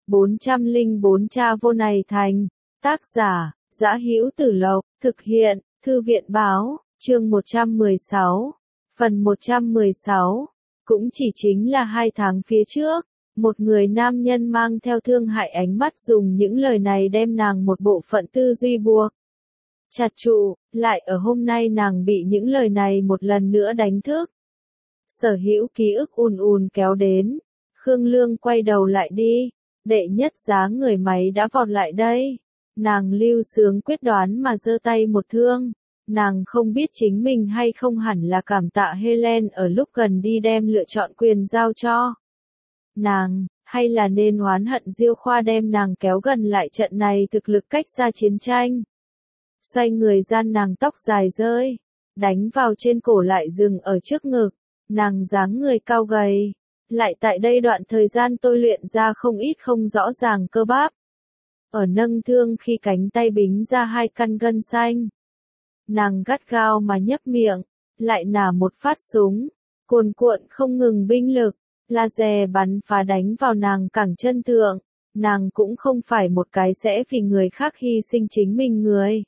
404 Cha vô này thành. Tác giả, Dã Hữu Tử Lộc, thực hiện, Thư viện Báo, chương 116. Phần 116. Cũng chỉ chính là 2 tháng phía trước, một người nam nhân mang theo thương hại ánh mắt dùng những lời này đem nàng một bộ phận tư duy buộc chặt trụ, lại ở hôm nay nàng bị những lời này một lần nữa đánh thức. Sở hữu ký ức ùn ùn kéo đến, Khương Lương quay đầu lại đi, đệ nhất giá người máy đã vọt lại đây. Nàng lưu sướng quyết đoán mà giơ tay một thương, nàng không biết chính mình hay không hẳn là cảm tạ Helen ở lúc gần đi đem lựa chọn quyền giao cho nàng, hay là nên oán hận Diêu Khoa đem nàng kéo gần lại trận này thực lực cách xa chiến tranh. Xoay người gian nàng tóc dài rơi, đánh vào trên cổ lại dừng ở trước ngực, nàng dáng người cao gầy, lại tại đây đoạn thời gian tôi luyện ra không ít không rõ ràng cơ bắp. Ở nâng thương khi cánh tay bính ra 2 căn gân xanh. Nàng gắt gao mà nhấp miệng, lại nả một phát súng, cuồn cuộn không ngừng binh lực, laser bắn phá đánh vào nàng cẳng chân thượng. Nàng cũng không phải một cái sẽ vì người khác hy sinh chính mình người.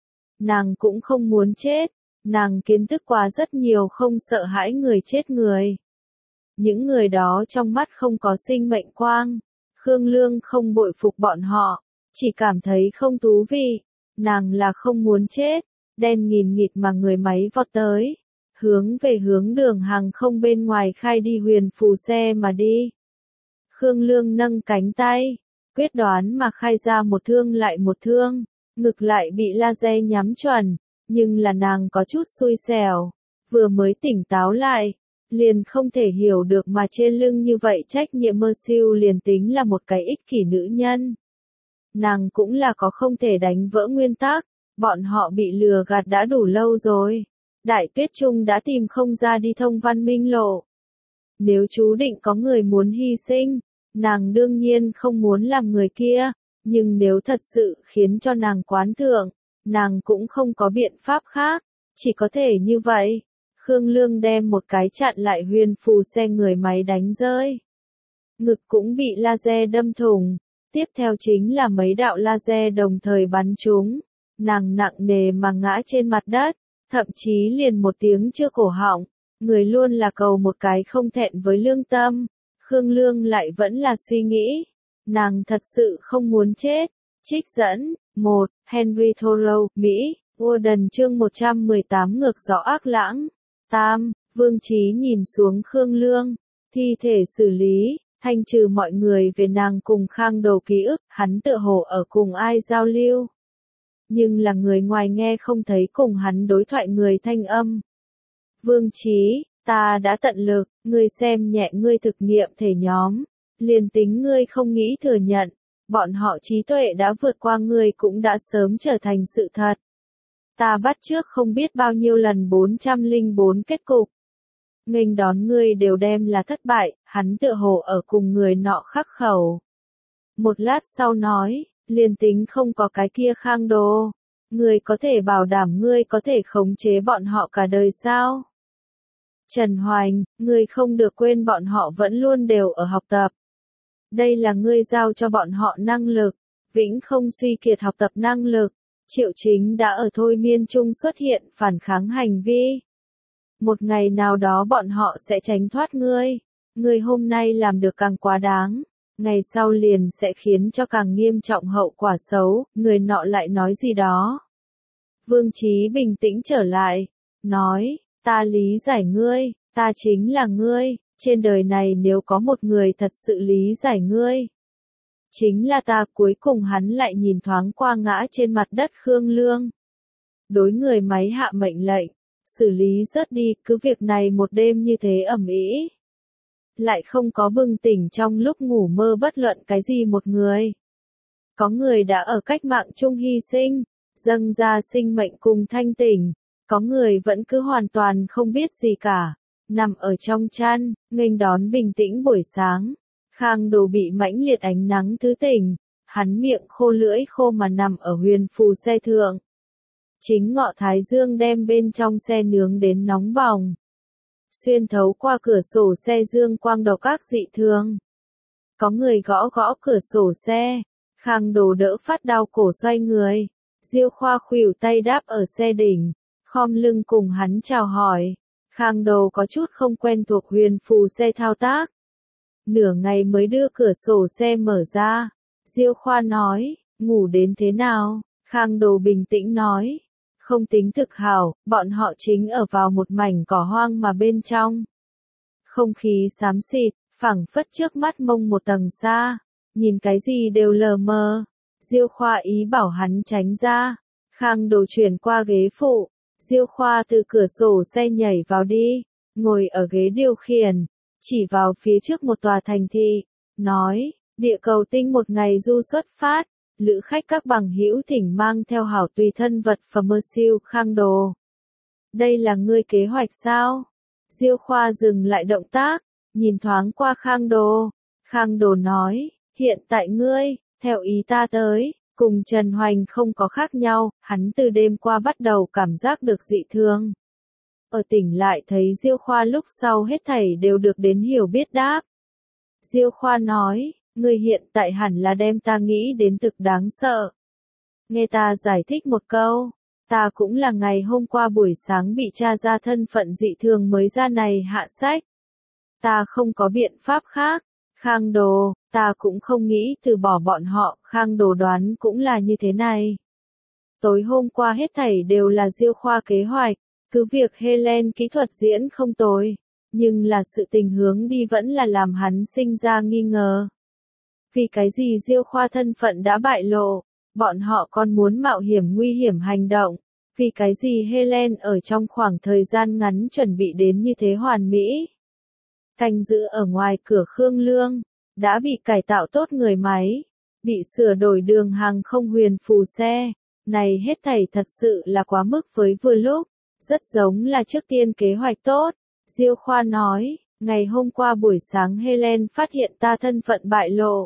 Nàng cũng không muốn chết, nàng kiến thức qua rất nhiều không sợ hãi người chết người. Những người đó trong mắt không có sinh mệnh quang, Khương Lương không bội phục bọn họ, chỉ cảm thấy không thú vị, nàng là không muốn chết, đen nghìn nghịt mà người máy vọt tới, hướng về hướng đường hàng không bên ngoài khai đi huyền phù xe mà đi. Khương Lương nâng cánh tay, quyết đoán mà khai ra một thương lại một thương, ngực lại bị laser nhắm chuẩn, nhưng là nàng có chút xui xẻo, vừa mới tỉnh táo lại, liền không thể hiểu được mà trên lưng như vậy trách nhiệm mơ siêu liền tính là một cái ích kỷ nữ nhân. Nàng cũng là có không thể đánh vỡ nguyên tắc, bọn họ bị lừa gạt đã đủ lâu rồi. Đại Tuyết Trung đã tìm không ra đi thông văn minh lộ. Nếu chú định có người muốn hy sinh, nàng đương nhiên không muốn làm người kia, nhưng nếu thật sự khiến cho nàng quán thượng, nàng cũng không có biện pháp khác, chỉ có thể như vậy. Khương Lương đem một cái chặn lại huyền phù xe người máy đánh rơi. Ngực cũng bị laser đâm thủng, tiếp theo chính là mấy đạo laser đồng thời bắn trúng, nàng nặng nề mà ngã trên mặt đất, thậm chí liền một tiếng chưa cổ họng, người luôn là cầu một cái không thẹn với lương tâm. Khương Lương lại vẫn là suy nghĩ, nàng thật sự không muốn chết. Trích dẫn, 1, Henry Thoreau, Mỹ, Warden chương 118 ngược gió ác lãng. Tam, Vương Chí nhìn xuống Khương Lương, thi thể xử lý, thanh trừ mọi người về nàng cùng Khang Đồ ký ức, hắn tựa hồ ở cùng ai giao lưu. Nhưng là người ngoài nghe không thấy cùng hắn đối thoại người thanh âm. Vương Chí, ta đã tận lực, ngươi xem nhẹ ngươi thực nghiệm thể nhóm, liền tính ngươi không nghĩ thừa nhận, bọn họ trí tuệ đã vượt qua ngươi cũng đã sớm trở thành sự thật. Ta bắt trước không biết bao nhiêu lần 404 kết cục. Nghênh đón ngươi đều đem là thất bại, hắn tựa hồ ở cùng người nọ khắc khẩu. Một lát sau nói, liền tính không có cái kia Khang Đồ, ngươi có thể bảo đảm ngươi có thể khống chế bọn họ cả đời sao? Trần Hoành, ngươi không được quên bọn họ vẫn luôn đều ở học tập. Đây là ngươi giao cho bọn họ năng lực, vĩnh không suy kiệt học tập năng lực. Triệu Chính đã ở thôi miên chung xuất hiện phản kháng hành vi. Một ngày nào đó bọn họ sẽ tránh thoát ngươi. Ngươi hôm nay làm được càng quá đáng, ngày sau liền sẽ khiến cho càng nghiêm trọng hậu quả xấu. Người nọ lại nói gì đó. Vương Chí bình tĩnh trở lại, nói, ta lý giải ngươi, ta chính là ngươi, trên đời này nếu có một người thật sự lý giải ngươi. Chính là ta. Cuối cùng hắn lại nhìn thoáng qua ngã trên mặt đất Khương Lương. Đối người máy hạ mệnh lệnh, xử lý rớt đi, cứ việc này một đêm như thế ầm ĩ. Lại không có bừng tỉnh trong lúc ngủ mơ bất luận cái gì một người. Có người đã ở cách mạng chung hy sinh, dâng ra sinh mệnh cùng thanh tỉnh. Có người vẫn cứ hoàn toàn không biết gì cả, nằm ở trong chăn, nghênh đón bình tĩnh buổi sáng. Khang Đồ bị mãnh liệt ánh nắng thứ tỉnh, hắn miệng khô lưỡi khô mà nằm ở huyền phù xe thượng. Chính ngọ thái dương đem bên trong xe nướng đến nóng bỏng. Xuyên thấu qua cửa sổ xe dương quang đầu các dị thường. Có người gõ gõ cửa sổ xe. Khang Đồ đỡ phát đau cổ xoay người. Diêu Khoa khuỷu tay đáp ở xe đỉnh, khom lưng cùng hắn chào hỏi. Khang Đồ có chút không quen thuộc huyền phù xe thao tác. Nửa ngày mới đưa cửa sổ xe mở ra. Diêu Khoa nói, ngủ đến thế nào? Khang Đồ bình tĩnh nói, không tính thực hảo, bọn họ chính ở vào một mảnh cỏ hoang mà bên trong. Không khí xám xịt, phảng phất trước mắt mông một tầng xa, nhìn cái gì đều lờ mờ. Diêu Khoa ý bảo hắn tránh ra. Khang Đồ chuyển qua ghế phụ. Diêu Khoa từ cửa sổ xe nhảy vào đi, ngồi ở ghế điều khiển, chỉ vào phía trước một tòa thành thị, nói, địa cầu tinh một ngày du xuất phát, lữ khách các bằng hữu thỉnh mang theo hảo tùy thân vật phẩm mơ siêu. Khang Đồ, đây là ngươi kế hoạch sao? Diêu Khoa dừng lại động tác, nhìn thoáng qua Khang Đồ. Khang Đồ nói, hiện tại ngươi, theo ý ta tới, cùng Trần Hoành không có khác nhau, hắn từ đêm qua bắt đầu cảm giác được dị thường. Ở tỉnh lại thấy Diêu Khoa lúc sau hết thảy đều được đến hiểu biết đáp. Diêu Khoa nói, ngươi hiện tại hẳn là đem ta nghĩ đến thực đáng sợ. Nghe ta giải thích một câu, ta cũng là ngày hôm qua buổi sáng bị tra ra thân phận dị thường mới ra này hạ sách. Ta không có biện pháp khác. Khang Đồ, ta cũng không nghĩ từ bỏ bọn họ. Khang Đồ đoán cũng là như thế này. Tối hôm qua hết thảy đều là Diêu Khoa kế hoạch, cứ việc Helen kỹ thuật diễn không tồi, nhưng là sự tình hướng đi vẫn là làm hắn sinh ra nghi ngờ. Vì cái gì Diêu Khoa thân phận đã bại lộ, bọn họ còn muốn mạo hiểm nguy hiểm hành động, vì cái gì Helen ở trong khoảng thời gian ngắn chuẩn bị đến như thế hoàn mỹ. Canh giữ ở ngoài cửa Khương Lương, đã bị cải tạo tốt người máy, bị sửa đổi đường hàng không huyền phù xe, này hết thảy thật sự là quá mức với vừa lúc, rất giống là trước tiên kế hoạch tốt. Diêu Khoa nói, ngày hôm qua buổi sáng Helen phát hiện ta thân phận bại lộ.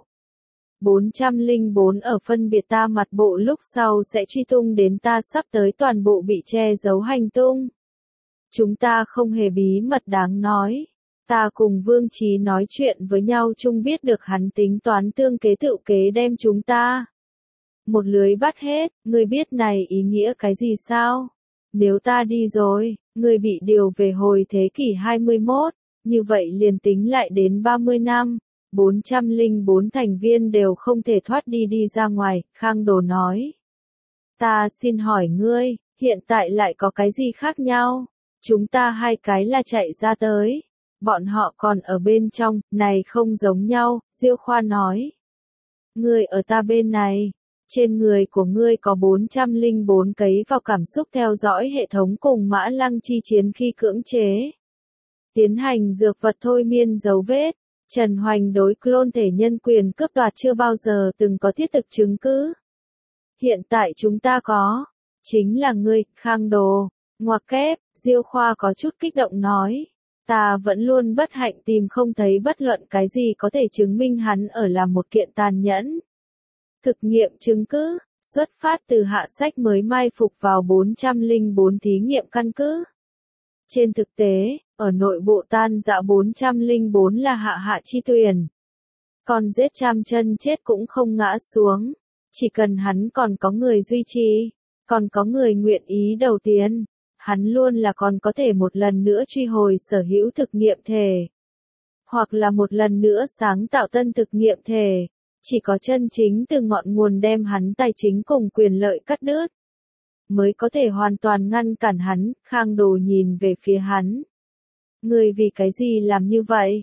404 ở phân biệt ta mặt bộ lúc sau sẽ truy tung đến ta sắp tới toàn bộ bị che giấu hành tung. Chúng ta không hề bí mật đáng nói. Ta cùng Vương Chí nói chuyện với nhau chung biết được hắn tính toán tương kế tự kế đem chúng ta một lưới bắt hết. Ngươi biết này ý nghĩa cái gì sao? Nếu ta đi rồi, ngươi bị điều về hồi thế kỷ 21, như vậy liền tính lại đến 30 năm, 404 thành viên đều không thể thoát đi ra ngoài. Khang Đồ nói, ta xin hỏi ngươi, hiện tại lại có cái gì khác nhau? Chúng ta hai cái là chạy ra tới, bọn họ còn ở bên trong, này không giống nhau. Diêu Khoa nói, ngươi ở ta bên này, trên người của ngươi có 404 cấy vào cảm xúc theo dõi hệ thống cùng mã lăng chi chiến khi cưỡng chế tiến hành dược vật thôi miên dấu vết. Trần Hoành đối clone thể nhân quyền cướp đoạt chưa bao giờ từng có thiết thực chứng cứ. Hiện tại chúng ta có, chính là ngươi. Khang Đồ, ngoặc kép. Diêu Khoa có chút kích động nói, ta vẫn luôn bất hạnh tìm không thấy bất luận cái gì có thể chứng minh hắn ở làm một kiện tàn nhẫn thực nghiệm chứng cứ, xuất phát từ hạ sách mới mai phục vào 404 thí nghiệm căn cứ. Trên thực tế, ở nội bộ tan rã 404 là hạ chi tuyển. Còn giết trăm chân chết cũng không ngã xuống. Chỉ cần hắn còn có người duy trì, còn có người nguyện ý đầu tiên, hắn luôn là còn có thể một lần nữa truy hồi sở hữu thực nghiệm thể. Hoặc là một lần nữa sáng tạo tân thực nghiệm thể. Chỉ có chân chính từ ngọn nguồn đem hắn tài chính cùng quyền lợi cắt đứt, mới có thể hoàn toàn ngăn cản hắn. Khang Đồ nhìn về phía hắn. Ngươi vì cái gì làm như vậy?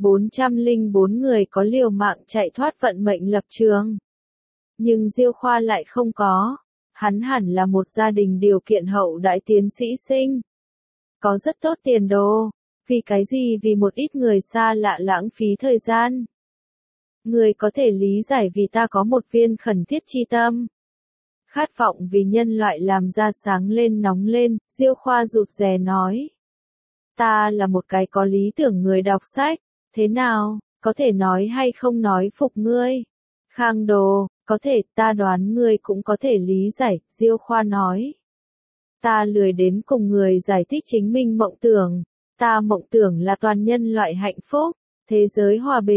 404 người có liều mạng chạy thoát vận mệnh lập trường. Nhưng Diêu Khoa lại không có. Hắn hẳn là một gia đình điều kiện hậu đại tiến sĩ sinh. Có rất tốt tiền đồ. Vì cái gì vì một ít người xa lạ lãng phí thời gian? Người có thể lý giải vì ta có một viên khẩn thiết chi tâm. Khát vọng vì nhân loại làm ra sáng lên nóng lên. Diêu Khoa rụt rè nói. Ta là một cái có lý tưởng người đọc sách. Thế nào, có thể nói hay không nói phục ngươi? Khang Đồ, có thể, ta đoán ngươi cũng có thể lý giải. Diêu Khoa nói. Ta lười đến cùng người giải thích chính mình mộng tưởng. Ta mộng tưởng là toàn nhân loại hạnh phúc, thế giới hòa bình,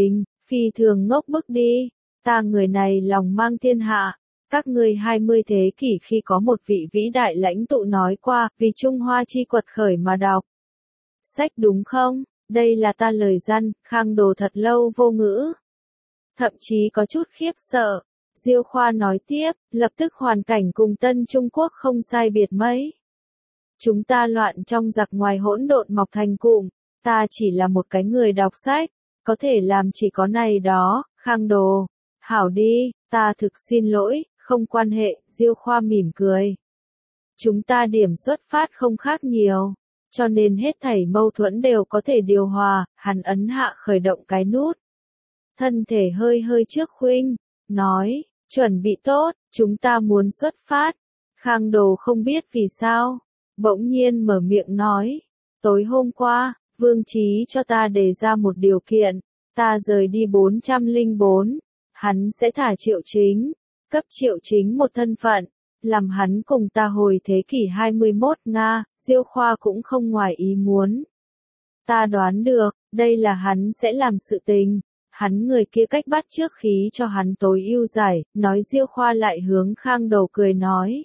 phi thường ngốc bức đi, ta người này lòng mang thiên hạ. Các ngươi 20 thế kỷ khi có một vị vĩ đại lãnh tụ nói qua, vì Trung Hoa chi quật khởi mà đọc sách đúng không? Đây là ta lời răn, Khang Đồ thật lâu vô ngữ. Thậm chí có chút khiếp sợ. Diêu Khoa nói tiếp, lập tức hoàn cảnh cùng Tân Trung Quốc không sai biệt mấy. Chúng ta loạn trong giặc ngoài hỗn độn mọc thành cụm, ta chỉ là một cái người đọc sách, có thể làm chỉ có này đó, Khang Đồ. Hảo đi, ta thực xin lỗi, không quan hệ, Diêu Khoa mỉm cười. Chúng ta điểm xuất phát không khác nhiều, cho nên hết thảy mâu thuẫn đều có thể điều hòa, hắn ấn hạ khởi động cái nút. Thân thể hơi hơi trước khuynh, nói, chuẩn bị tốt, chúng ta muốn xuất phát. Khang Đồ không biết vì sao, bỗng nhiên mở miệng nói, tối hôm qua, Vương Chí cho ta đề ra một điều kiện, ta rời đi 404, hắn sẽ thả Triệu Chính, cấp Triệu Chính một thân phận, làm hắn cùng ta hồi thế kỷ 21 Nga, Diêu Khoa cũng không ngoài ý muốn. Ta đoán được, đây là hắn sẽ làm sự tình. Hắn người kia cách bắt trước khí cho hắn tối ưu giải, nói Diêu Khoa lại hướng Khang Đầu cười nói.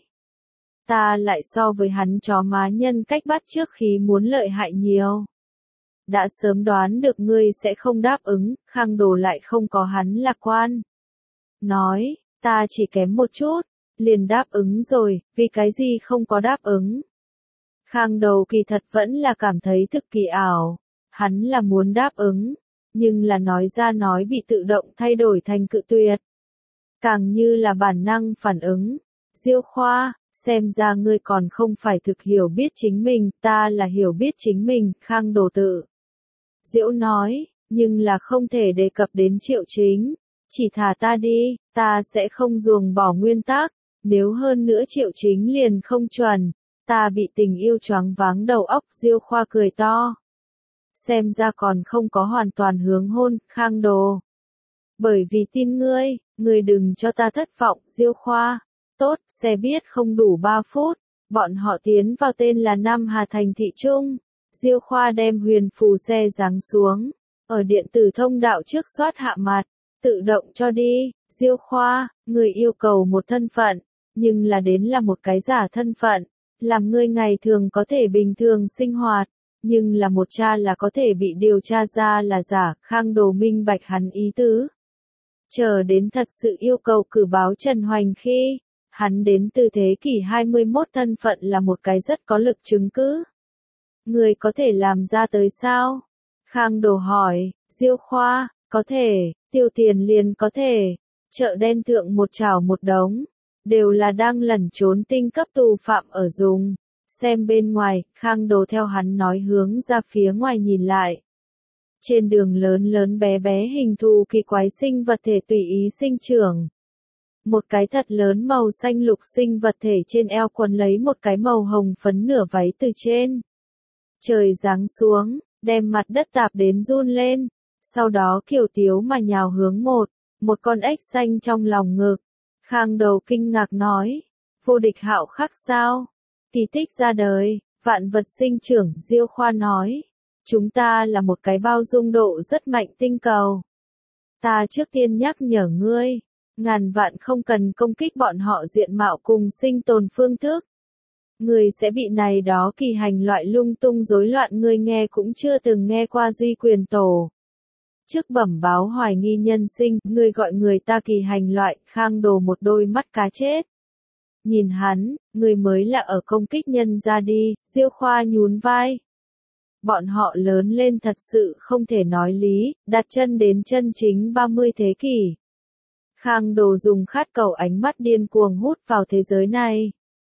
Ta lại so với hắn chó má nhân cách bắt trước khí muốn lợi hại nhiều. Đã sớm đoán được ngươi sẽ không đáp ứng, Khang Đồ lại không có hắn lạc quan. Nói, ta chỉ kém một chút, liền đáp ứng rồi, vì cái gì không có đáp ứng. Khang Đầu kỳ thật vẫn là cảm thấy thực kỳ ảo, hắn là muốn đáp ứng. Nhưng là nói ra nói bị tự động thay đổi thành cự tuyệt. Càng như là bản năng phản ứng. Diêu Khoa, xem ra ngươi còn không phải thực hiểu biết chính mình, ta là hiểu biết chính mình, Khang Đồ tự. Diễu nói, nhưng là không thể đề cập đến Triệu Chính. Chỉ thả ta đi, ta sẽ không ruồng bỏ nguyên tắc, nếu hơn nữa Triệu Chính liền không chuẩn, ta bị tình yêu choáng váng đầu óc. Diêu Khoa cười to. Xem ra còn không có hoàn toàn hướng hôn, Khang Đồ. Bởi vì tin ngươi đừng cho ta thất vọng, Diêu Khoa. Tốt, xe biết không đủ 3 phút, bọn họ tiến vào tên là Nam Hà Thành thị Trung. Diêu Khoa đem huyền phù xe giáng xuống, ở điện tử thông đạo trước soát hạ mặt, tự động cho đi. Diêu Khoa, người yêu cầu một thân phận, nhưng là đến là một cái giả thân phận, làm ngươi ngày thường có thể bình thường sinh hoạt. Nhưng là một cha là có thể bị điều tra ra là giả, Khang Đồ minh bạch hắn ý tứ. Chờ đến thật sự yêu cầu cử báo Trần Hoành khi, hắn đến từ thế kỷ 21 thân phận là một cái rất có lực chứng cứ. Người có thể làm ra tới sao? Khang Đồ hỏi, Diêu Khoa, có thể, tiêu tiền liền có thể, chợ đen thượng một chảo một đống, đều là đang lẩn trốn tinh cấp tù phạm ở dùng. Xem bên ngoài, Khang Đồ theo hắn nói hướng ra phía ngoài nhìn lại. Trên đường lớn lớn bé bé hình thù kỳ quái sinh vật thể tùy ý sinh trưởng. Một cái thật lớn màu xanh lục sinh vật thể trên eo quấn lấy một cái màu hồng phấn nửa váy từ trên. Trời giáng xuống, đem mặt đất tạp đến run lên. Sau đó kiều tiếu mà nhào hướng một con ếch xanh trong lòng ngực. Khang Đầu kinh ngạc nói, vô địch hạo khắc sao? Kỳ tích ra đời, vạn vật sinh trưởng, Diêu Khoa nói. Chúng ta là một cái bao dung độ rất mạnh tinh cầu. Ta trước tiên nhắc nhở ngươi, ngàn vạn không cần công kích bọn họ diện mạo cùng sinh tồn phương thức. Ngươi sẽ bị này đó kỳ hành loại lung tung rối loạn ngươi nghe cũng chưa từng nghe qua duy quyền tổ. Trước bẩm báo hoài nghi nhân sinh, ngươi gọi người ta kỳ hành loại, Khang Đồ một đôi mắt cá chết. Nhìn hắn, người mới là ở công kích nhân ra đi, Diêu Khoa nhún vai. Bọn họ lớn lên thật sự không thể nói lý, đặt chân đến chân chính 30 thế kỷ. Khang Đồ dùng khát cầu ánh mắt điên cuồng hút vào thế giới này.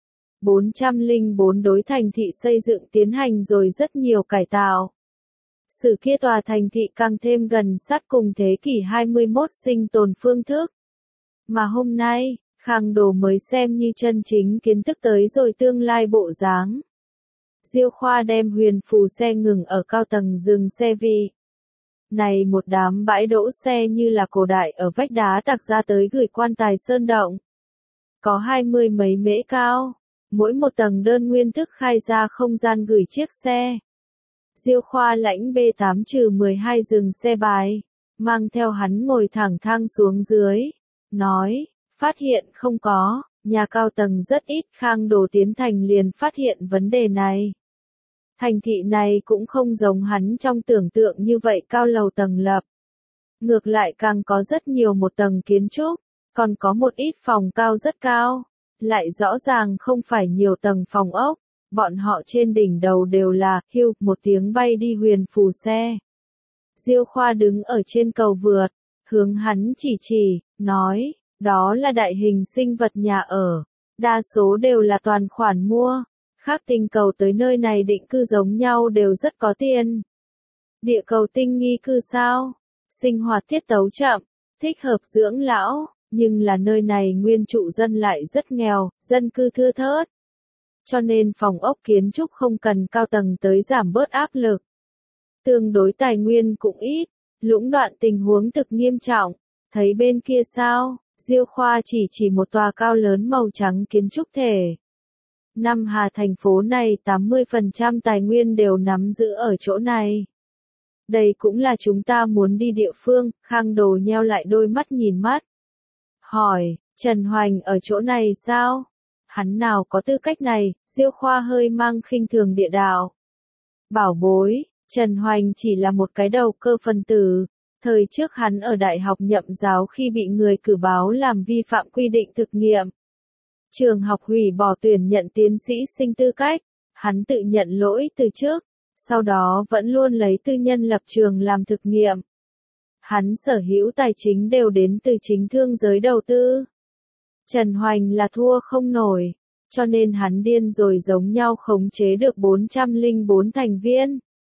404 đối thành thị xây dựng tiến hành rồi rất nhiều cải tạo. Sử kia tòa thành thị càng thêm gần sát cùng thế kỷ 21 sinh tồn phương thức. Mà hôm nay, Khang Đồ mới xem như chân chính kiến thức tới rồi tương lai bộ dáng. Diêu Khoa đem huyền phù xe ngừng ở cao tầng dừng xe vị. Này một đám bãi đỗ xe như là cổ đại ở vách đá tạc ra tới gửi quan tài sơn động. Có 20 mấy mễ cao, mỗi một tầng đơn nguyên thức khai ra không gian gửi chiếc xe. Diêu Khoa lãnh B8-12 dừng xe bài. mang theo hắn ngồi thẳng thang xuống dưới, nói, phát hiện không có, nhà cao tầng rất ít. Khang Đồ tiến thành liền phát hiện vấn đề này. Thành thị này cũng không giống hắn trong tưởng tượng như vậy cao lầu tầng lập. Ngược lại càng có rất nhiều một tầng kiến trúc, còn có một ít phòng cao rất cao, lại rõ ràng không phải nhiều tầng phòng ốc, bọn họ trên đỉnh đầu đều là, hưu, một tiếng bay đi huyền phù xe. Diêu Khoa đứng ở trên cầu vượt, hướng hắn chỉ, nói, đó là đại hình sinh vật nhà ở, đa số đều là toàn khoản mua, khác tinh cầu tới nơi này định cư giống nhau đều rất có tiền. Địa cầu tinh nghi cư sao? Sinh hoạt tiết tấu chậm, thích hợp dưỡng lão, nhưng là nơi này nguyên trụ dân lại rất nghèo, dân cư thưa thớt. Cho nên phòng ốc kiến trúc không cần cao tầng tới giảm bớt áp lực. Tương đối tài nguyên cũng ít, lũng đoạn tình huống thực nghiêm trọng. Thấy bên kia sao? Diêu Khoa chỉ một tòa cao lớn màu trắng kiến trúc thể. Nam Hà thành phố này 80% tài nguyên đều nắm giữ ở chỗ này. Đây cũng là chúng ta muốn đi địa phương. Khang Đồ nheo lại đôi mắt nhìn mắt. Hỏi, Trần Hoành ở chỗ này sao? Hắn nào có tư cách này? Diêu Khoa hơi mang khinh thường địa đạo. Bảo bối, Trần Hoành chỉ là một cái đầu cơ phân tử. Thời trước hắn ở đại học nhậm giáo khi bị người cử báo làm vi phạm quy định thực nghiệm. Trường học hủy bỏ tuyển nhận tiến sĩ sinh tư cách. Hắn tự nhận lỗi từ trước, sau đó vẫn luôn lấy tư nhân lập trường làm thực nghiệm. Hắn sở hữu tài chính đều đến từ chính thương giới đầu tư. Trần Hoành là thua không nổi, cho nên hắn điên rồi giống nhau khống chế được 404 thành viên.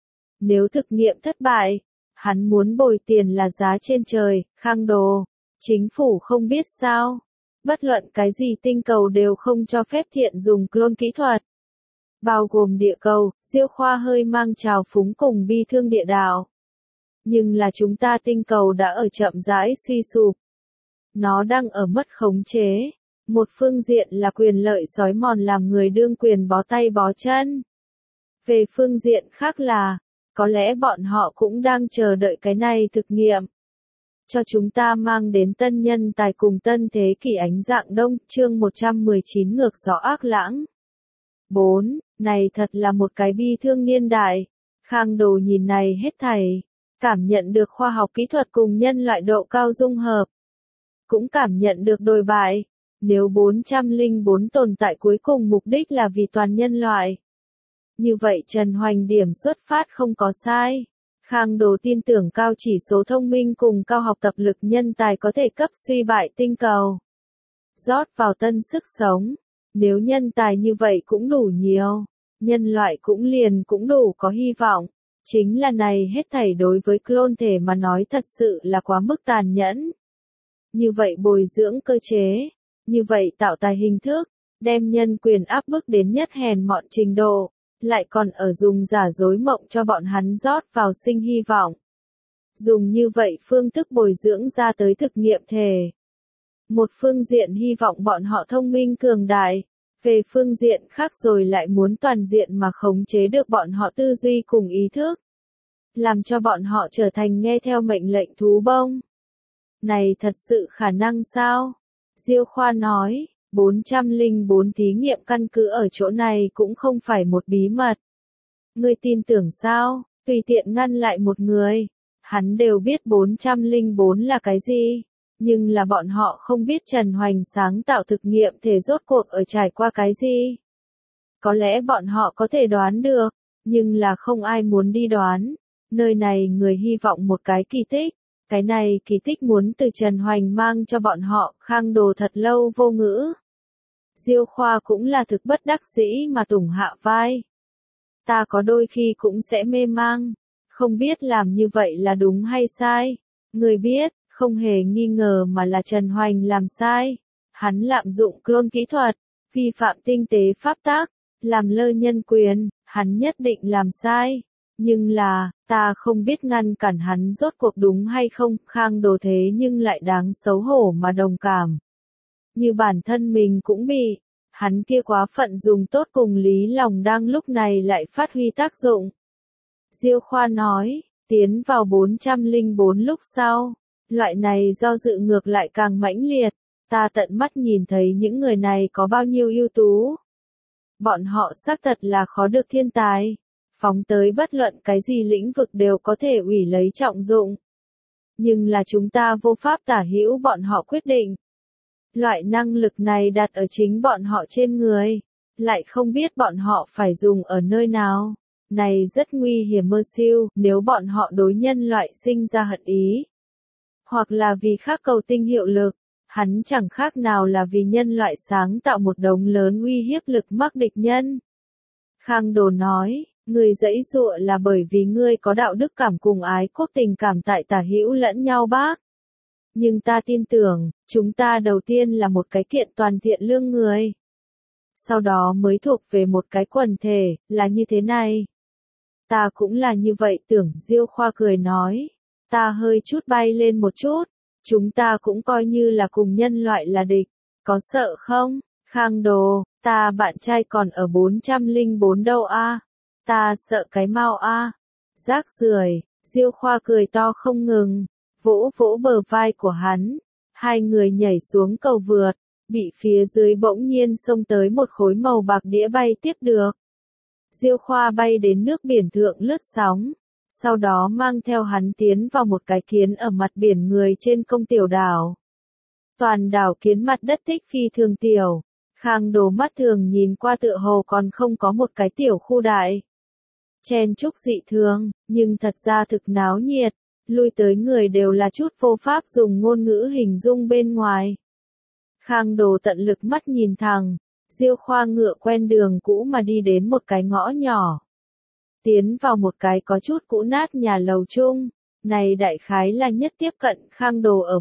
Nếu thực nghiệm thất bại, hắn muốn bồi tiền là giá trên trời. Khang Đồ, chính phủ không biết sao? Bất luận cái gì tinh cầu đều không cho phép thiện dùng clone kỹ thuật. Bao gồm địa cầu. Diêu Khoa hơi mang trào phúng cùng bi thương địa đạo. Nhưng là chúng ta tinh cầu đã ở chậm rãi suy sụp. Nó đang ở mất khống chế. Một phương diện là quyền lợi xói mòn làm người đương quyền bó tay bó chân. Về phương diện khác là, có lẽ bọn họ cũng đang chờ đợi cái này thực nghiệm. Cho chúng ta mang đến tân nhân tài cùng tân thế kỷ ánh dạng đông. Chương 119 ngược gió ác lãng. 4. Này thật là một cái bi thương niên đại. Khang Đồ nhìn này hết thảy, cảm nhận được khoa học kỹ thuật cùng nhân loại độ cao dung hợp. Cũng cảm nhận được đồi bại. Nếu 404 tồn tại cuối cùng mục đích là vì toàn nhân loại. Như vậy Trần Hoành điểm xuất phát không có sai. Khang Đồ tin tưởng cao chỉ số thông minh cùng cao học tập lực nhân tài có thể cấp suy bại tinh cầu. Rót vào tân sức sống. Nếu nhân tài như vậy cũng đủ nhiều, nhân loại cũng đủ có hy vọng. Chính là này hết thảy đối với clone thể mà nói thật sự là quá mức tàn nhẫn. Như vậy bồi dưỡng cơ chế, như vậy tạo tài hình thức, đem nhân quyền áp bức đến nhất hèn mọn trình độ, lại còn ở dùng giả dối mộng cho bọn hắn rót vào sinh hy vọng. Dùng như vậy phương thức bồi dưỡng ra tới thực nghiệm thể. Một phương diện hy vọng bọn họ thông minh cường đại, về phương diện khác rồi lại muốn toàn diện mà khống chế được bọn họ tư duy cùng ý thức. Làm cho bọn họ trở thành nghe theo mệnh lệnh thú bông. Này thật sự khả năng sao? Diêu Khoa nói, 404 thí nghiệm căn cứ ở chỗ này cũng không phải một bí mật. Ngươi tin tưởng sao? Tùy tiện ngăn lại một người. Hắn đều biết 404 là cái gì. Nhưng là bọn họ không biết Trần Hoành sáng tạo thực nghiệm thể rốt cuộc ở trải qua cái gì. Có lẽ bọn họ có thể đoán được, nhưng là không ai muốn đi đoán. Nơi này người hy vọng một cái kỳ tích. Cái này kỳ tích muốn từ Trần Hoành mang cho bọn họ. Khang Đồ thật lâu vô ngữ. Diêu Khoa cũng là thực bất đắc dĩ mà tủng hạ vai. Ta có đôi khi cũng sẽ mê mang. Không biết làm như vậy là đúng hay sai. Người biết, không hề nghi ngờ mà là Trần Hoành làm sai. Hắn lạm dụng clone kỹ thuật, vi phạm tinh tế pháp tắc, làm lơ nhân quyền, hắn nhất định làm sai. Nhưng là, ta không biết ngăn cản hắn rốt cuộc đúng hay không. Khang Đồ thế nhưng lại đáng xấu hổ mà đồng cảm. Như bản thân mình cũng bị, hắn kia quá phận dùng tốt cùng lý lòng đang lúc này lại phát huy tác dụng. Diêu Khoa nói, Tiến vào 404 lúc sau, loại này do dự ngược lại càng mãnh liệt, ta tận mắt nhìn thấy những người này có bao nhiêu ưu tú. Bọn họ xác thật là khó được thiên tài, phóng tới bất luận cái gì lĩnh vực đều có thể ủy lấy trọng dụng. Nhưng là chúng ta vô pháp tả hữu bọn họ quyết định. Loại năng lực này đặt ở chính bọn họ trên người, lại không biết bọn họ phải dùng ở nơi nào. Này rất nguy hiểm mơ siêu, nếu bọn họ đối nhân loại sinh ra hận ý. Hoặc là vì khác cầu tinh hiệu lực, hắn chẳng khác nào là vì nhân loại sáng tạo một đống lớn uy hiếp lực mắc địch nhân. Khang Đồ nói, người giãy giụa là bởi vì ngươi có đạo đức cảm cùng ái quốc tình cảm tại tả hữu lẫn nhau bác. Nhưng ta tin tưởng, chúng ta đầu tiên là một cái kiện toàn thiện lương người. Sau đó mới thuộc về một cái quần thể, là như thế này. Ta cũng là như vậy tưởng, Diêu Khoa cười nói. Ta hơi chút bay lên một chút, chúng ta cũng coi như là cùng nhân loại là địch, có sợ không? Khang Đồ, ta bạn trai còn ở 404 đâu a? Ta sợ cái mau a. Rác rưởi, Diêu Khoa cười to không ngừng, vỗ vỗ bờ vai của hắn. Hai người nhảy xuống cầu vượt, bị phía dưới bỗng nhiên xông tới một khối màu bạc đĩa bay tiếp được. Diêu Khoa bay đến nước biển thượng lướt sóng, sau đó mang theo hắn tiến vào một cái kiến ở mặt biển người trên công tiểu đảo. Toàn đảo kiến mặt đất thích phi thường tiểu, Khang Đồ mắt thường nhìn qua tựa hồ còn không có một cái tiểu khu đại. Chen chúc dị thường, nhưng thật ra thực náo nhiệt, lui tới người đều là chút vô pháp dùng ngôn ngữ hình dung bên ngoài. Khang Đồ tận lực mắt nhìn thẳng, Diêu Khoa ngựa quen đường cũ mà đi đến một cái ngõ nhỏ. Tiến vào một cái có chút cũ nát nhà lầu chung, này đại khái là nhất tiếp cận Khang Đồ ở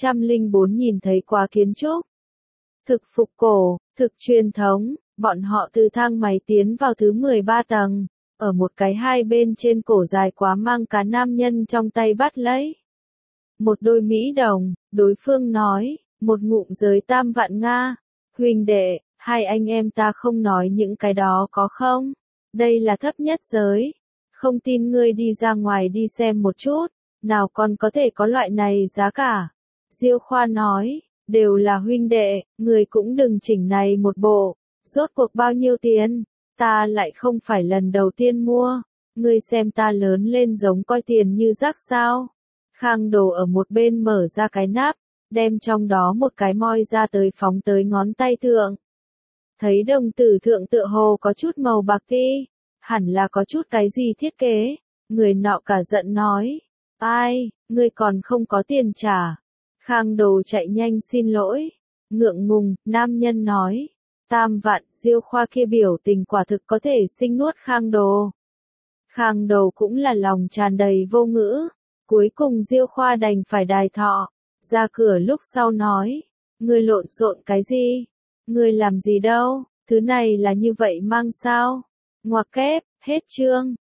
404 nhìn thấy qua kiến trúc. Thực phục cổ, thực truyền thống, bọn họ từ thang máy tiến vào thứ 13 tầng, ở một cái hai bên trên cổ dài quá mang cá nam nhân trong tay bắt lấy. Một đôi mỹ đồng, đối phương nói, một ngụm giới 3 vạn Nga, huynh đệ, hai anh em ta không nói những cái đó có không? Đây là thấp nhất giới. Không tin ngươi đi ra ngoài đi xem một chút, nào còn có thể có loại này giá cả. Diêu Khoa nói, đều là huynh đệ, người cũng đừng chỉnh này một bộ. Rốt cuộc bao nhiêu tiền? Ta lại không phải lần đầu tiên mua. Ngươi xem ta lớn lên giống coi tiền như rác sao? Khang Đồ ở một bên mở ra cái nắp, đem trong đó một cái moi ra tới phóng tới ngón tay thượng. Thấy đồng tử thượng tựa hồ có chút màu bạc ti, hẳn là có chút cái gì thiết kế. Người nọ cả giận nói, ai, ngươi còn không có tiền trả. Khang Đồ chạy nhanh xin lỗi. Ngượng ngùng, nam nhân nói, 3 vạn, Diêu Khoa kia biểu tình quả thực có thể sinh nuốt Khang Đồ. Khang Đồ cũng là lòng tràn đầy vô ngữ. Cuối cùng Diêu Khoa đành phải đài thọ. Ra cửa lúc sau nói, ngươi lộn xộn cái gì? Ngươi làm gì đâu? Thứ này là như vậy mang sao? Ngoặc kép, hết chương.